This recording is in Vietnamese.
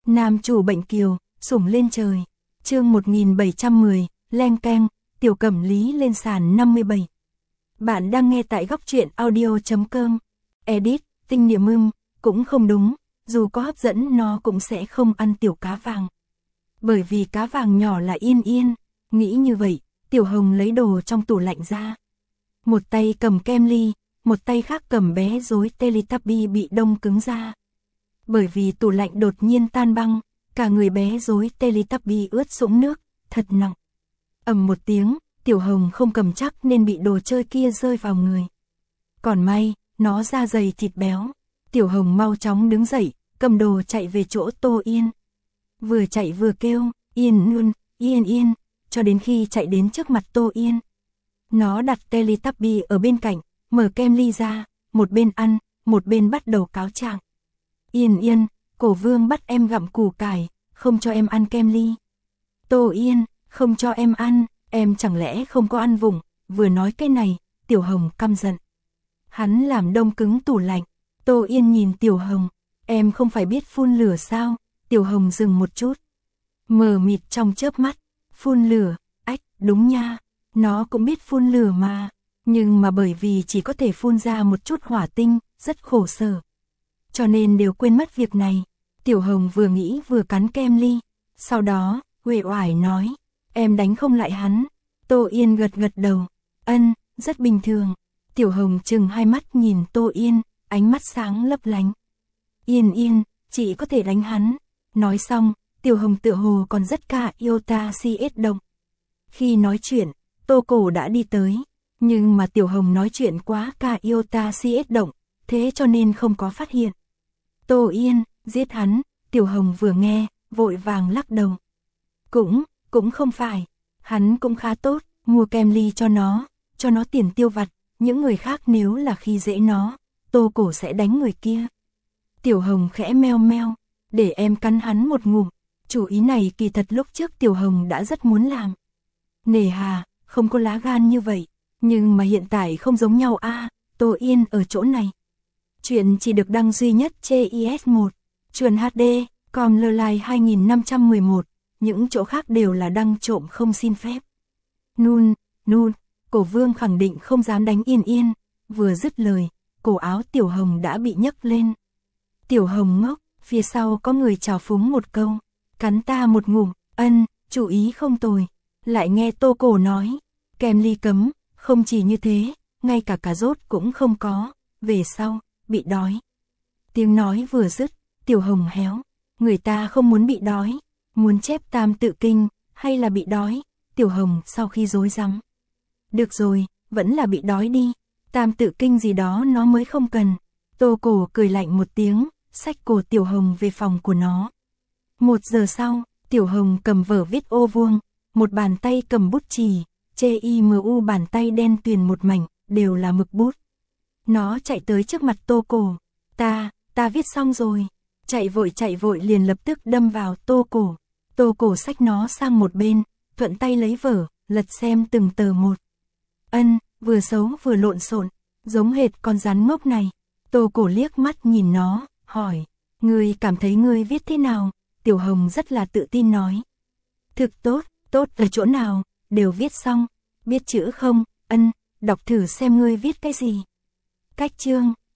Nam chủ bệnh kiều, sủng lên trời. Chương 1710, leng keng, Tiểu Cẩm Lý lên sàn 57. Bạn đang nghe tại góc truyện audio.com. Edit, tinh niệm cũng không đúng, dù có hấp dẫn nó cũng sẽ không ăn tiểu cá vàng. Bởi vì cá vàng nhỏ là Yên Yên, nghĩ như vậy, Tiểu Hồng lấy đồ trong tủ lạnh ra. Một tay cầm kem ly, một tay khác cầm bé rối Teletubby bị đông cứng ra. Bởi vì tủ lạnh đột nhiên tan băng, cả người bé rối Teletubby ướt sũng nước, thật nặng. Ầm một tiếng, Tiểu Hồng không cầm chắc nên bị đồ chơi kia rơi vào người. Còn may, nó da dày thịt béo. Tiểu Hồng mau chóng đứng dậy, cầm đồ chạy về chỗ Tô Yên. Vừa chạy vừa kêu, Yên luôn, Yên Yên, cho đến khi chạy đến trước mặt Tô Yên. Nó đặt Teletubby ở bên cạnh, mở kem ly ra, một bên ăn, một bên bắt đầu cáo trạng. Yên Yên, Cổ Vương bắt em gặm củ cải, không cho em ăn kem ly. Tô Yên, không cho em ăn, em chẳng lẽ không có ăn vụng. Vừa nói cái này, Tiểu Hồng căm giận. Hắn làm đông cứng tủ lạnh. Tô Yên nhìn Tiểu Hồng, em không phải biết phun lửa sao? Tiểu Hồng dừng một chút, mờ mịt trong chớp mắt. Phun lửa, ách, đúng nha, nó cũng biết phun lửa mà, nhưng mà bởi vì chỉ có thể phun ra một chút hỏa tinh, rất khổ sở, cho nên đều quên mất việc này. Tiểu Hồng vừa nghĩ vừa cắn kem ly, sau đó, uể oải nói, em đánh không lại hắn. Tô Yên gật gật đầu, rất bình thường. Tiểu Hồng trừng hai mắt nhìn Tô Yên, ánh mắt sáng lấp lánh. Yên Yên, chị có thể đánh hắn. Nói xong, Tiểu Hồng tựa hồ còn rất cả yêu ta CS động. Khi nói chuyện, Tô Cổ đã đi tới, nhưng mà Tiểu Hồng nói chuyện quá cả yêu ta CS động, thế cho nên không có phát hiện. Tô Yên, giết hắn. Tiểu Hồng vừa nghe, vội vàng lắc đầu. Cũng không phải, hắn cũng khá tốt, mua kem ly cho nó tiền tiêu vặt, những người khác nếu là khi dễ nó, Tô Cổ sẽ đánh người kia. Tiểu Hồng khẽ meo meo, để em cắn hắn một ngụm. Chủ ý này kỳ thật lúc trước Tiểu Hồng đã rất muốn làm. Nề hà, không có lá gan như vậy, nhưng mà hiện tại không giống nhau a. Tô Yên ở chỗ này. Chuyện chỉ được đăng duy nhất trên IS1, Truyện HD, com Lơ 2511, những chỗ khác đều là đăng trộm không xin phép. Nun, Cổ Vương khẳng định không dám đánh Yên Yên. Vừa dứt lời, cổ áo Tiểu Hồng đã bị nhấc lên. Tiểu Hồng ngốc, phía sau có người chào phúng một câu, cắn ta một ngụm. Chủ ý không tồi. Lại nghe Tô Cổ nói, kem ly cấm, không chỉ như thế, ngay cả cà rốt cũng không có, về sau, bị đói. Tiếng nói vừa dứt, Tiểu Hồng héo, người ta không muốn bị đói, muốn chép tam tự kinh, hay là bị đói. Tiểu Hồng sau khi rối rắm, được rồi, vẫn là bị đói đi, tam tự kinh gì đó nó mới không cần. Tô Cổ cười lạnh một tiếng, xách cổ Tiểu Hồng về phòng của nó. 1 giờ sau, Tiểu Hồng cầm vở viết ô vuông, một bàn tay cầm bút chì, CIMU bàn tay đen tuyền một mảnh, đều là mực bút. Nó chạy tới trước mặt Tô Cổ, ta viết xong rồi. Chạy vội liền lập tức đâm vào Tô Cổ. Tô Cổ xách nó sang một bên, thuận tay lấy vở, lật xem từng tờ một. Vừa xấu vừa lộn xộn, giống hệt con rắn ngốc này. Tô Cổ liếc mắt nhìn nó, hỏi, ngươi cảm thấy ngươi viết thế nào? Tiểu Hồng rất là tự tin nói, thực tốt. Tốt ở chỗ nào? Đều viết xong. Biết chữ không? Đọc thử xem ngươi viết cái gì. Cách chương,